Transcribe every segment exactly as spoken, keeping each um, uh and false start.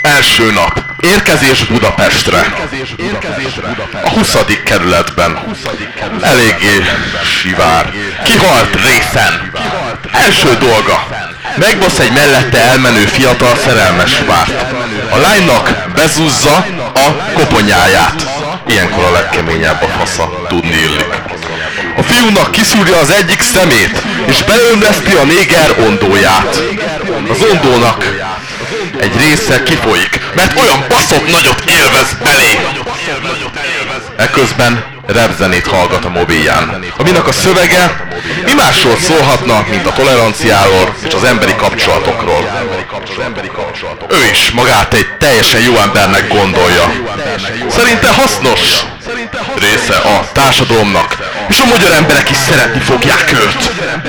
Első nap. Érkezés Budapestre. A huszadik kerületben. Eléggé sivár. Kihalt részen. Első dolga. Megbasz egy mellette elmenő fiatal szerelmes párt. A lánynak bezúzza a koponyáját. Ilyenkor a legkeményebb a fasza, tudni illik. A fiúnak kiszúrja az egyik szemét, és beömleszti a néger ondóját. Az ondónak egy része kifolyik, mert olyan baszott nagyot élvez belé. Eközben rapzenét hallgat a mobilján, aminek a szövege mi másról szólhatna, mint a toleranciáról és az emberi kapcsolatokról. Ő is magát egy teljesen jó embernek gondolja. Szerinte hasznos része a társadalomnak, és a magyar emberek is szeretni fogják őt.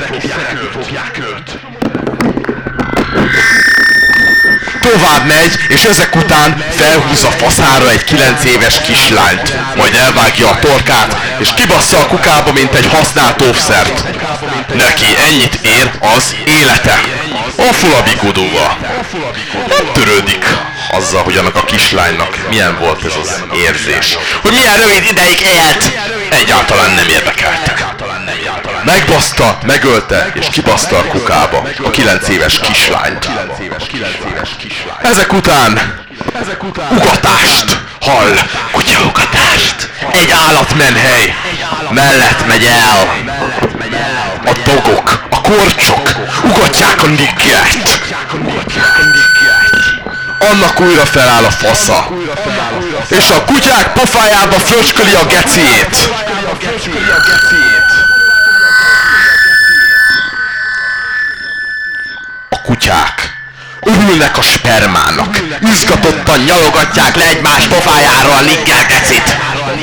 Tovább megy, és ezek után felhúzza faszára egy kilenc éves kislányt, majd elvágja a torkát, és kibassza a kukába, mint egy használt óvszert. Neki ennyit ér az élete. A fulabi Godóval. Nem törődik azzal, hogy annak a kislánynak milyen volt ez az érzés. Hogy milyen rövid ideig élt. Egyáltalán nem érdekelte. Megbaszta, megölte, és kibaszta a kukába a kilenc éves kislányt. Ezek után ugatást hall. Kutyaugatást. Egy állatmenhely mellett megy el. A dogok, a korcsok ugatják a niggert. Annak újra feláll a fasza. És a kutyák pofájába fröcsköli a geciét. A kutyák örülnek a spermának. Izgatottan nyalogatják le egymás pofájára a nigger gecit.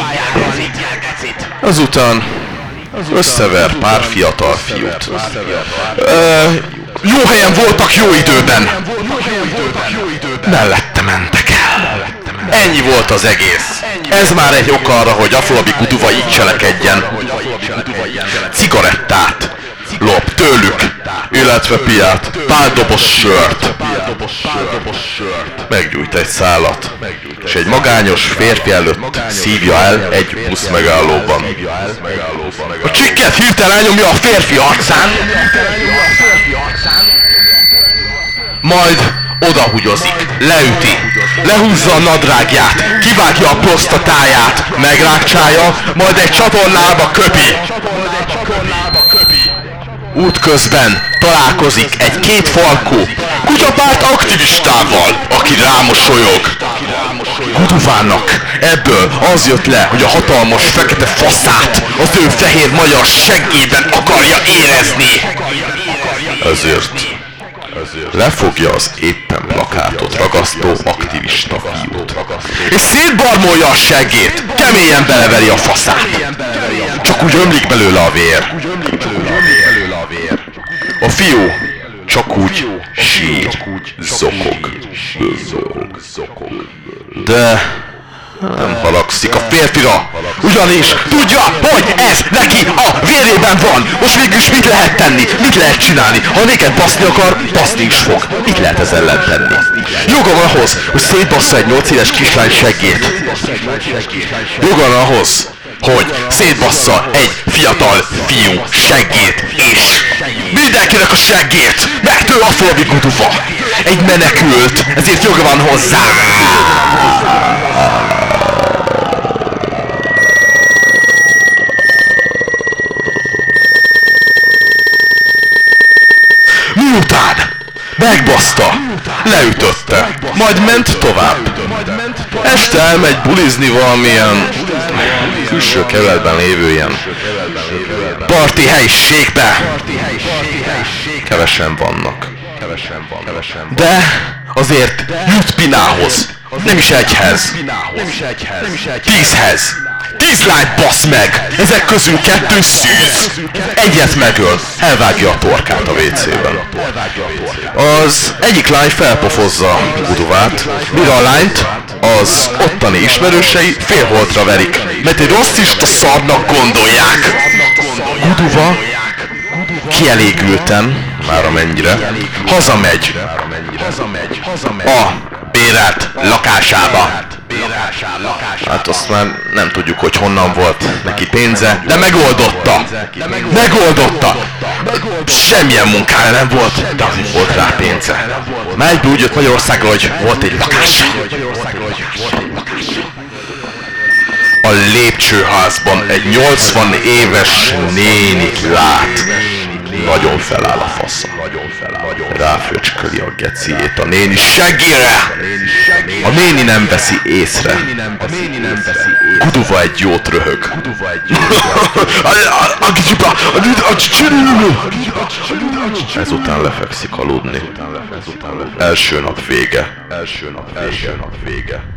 Azután összever pár fiatal fiút. Ö, jó helyen voltak jó időben. Mellette mentek el. Ennyi volt az egész. Ez már egy ok arra, hogy Afolabi Guduva így cselekedjen. Cigarettát lop tőlük, illetve piát, pár doboz sört. Meggyújt egy szálat, és egy magányos férfi előtt szívja el egy busz megállóban. A csikket hirtelen elnyomja a férfi arcán, majd odahugyozik, leüti, lehúzza a nadrágját, kivágja a prostatáját, megrákcsálja, majd egy csatornába köpi. Útközben találkozik egy kétfarkú kutyapárt aktivistával, aki rámosolyog. Guduvának ebből az jött le, hogy a hatalmas fekete faszát az ő fehér magyar seggében akarja érezni. Ezért lefogja az éppen plakátot ragasztó aktivista fiút. És szétbarmolja a seggét, keményen beleveri a faszát. Csak úgy ömlik belőle a vér. A fiú csak úgy sír, zokog, de nem haragszik a férfira, ugyanis tudja, hogy ez neki a vérében van. Most mégis mit lehet tenni? Mit lehet csinálni? Ha néked baszni akar, baszni is fog. Mit lehet ez ellen tenni? Joga van ahhoz, hogy szétbassza egy nyolc éves kislány seggét. Joga van ahhoz, hogy szétbassza egy fiatal fiú seggét is. Mindenkinek a seggét, mert ő Afolabi Guduva. Egy menekült, ezért joga van hozzá. Miután megbaszta, leütötte, majd ment tovább. Este elmegy bulizni valamilyen külső kerületben lévő ilyen parti helyiségbe. Kevesen vannak. De azért jut Pinához. Nem is egyhez. Tízhez. Tíz lányt basz meg! Ezek közül kettő szűz. Egyet megöl. Elvágja a torkát a vécében. Az egyik lány felpofozza Guduvát, mire a lányt az ottani ismerősei félholtra verik, mert egy rasszista szarnak gondolják. Guduva kielégülten, már amennyire, hazamegy a bérelt lakásába. Hát azt már nem tudjuk, hogy honnan volt neki pénze, de megoldotta! Megoldotta! Semmilyen munkája nem volt, de azért volt rá pénze. Már egyből úgy jött Magyarországra, hogy volt egy lakása. A lépcsőházban egy nyolcvan éves nénit lát. Nagyon feláll a fasza. Ráfőcsköli a geciét a néni seggére. A néni nem veszi észre. Kuduva egy jót röhög. Ezután lefekszik aludni. Első nap vége. Első nap vége.